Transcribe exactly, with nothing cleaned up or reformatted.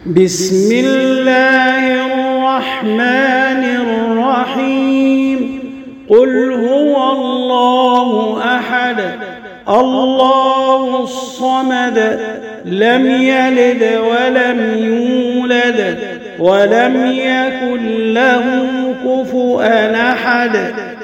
بسم الله الرحمن الرحيم قل هو الله أحد الله الصمد لم يلد ولم يولد ولم يكن له كفؤا أحد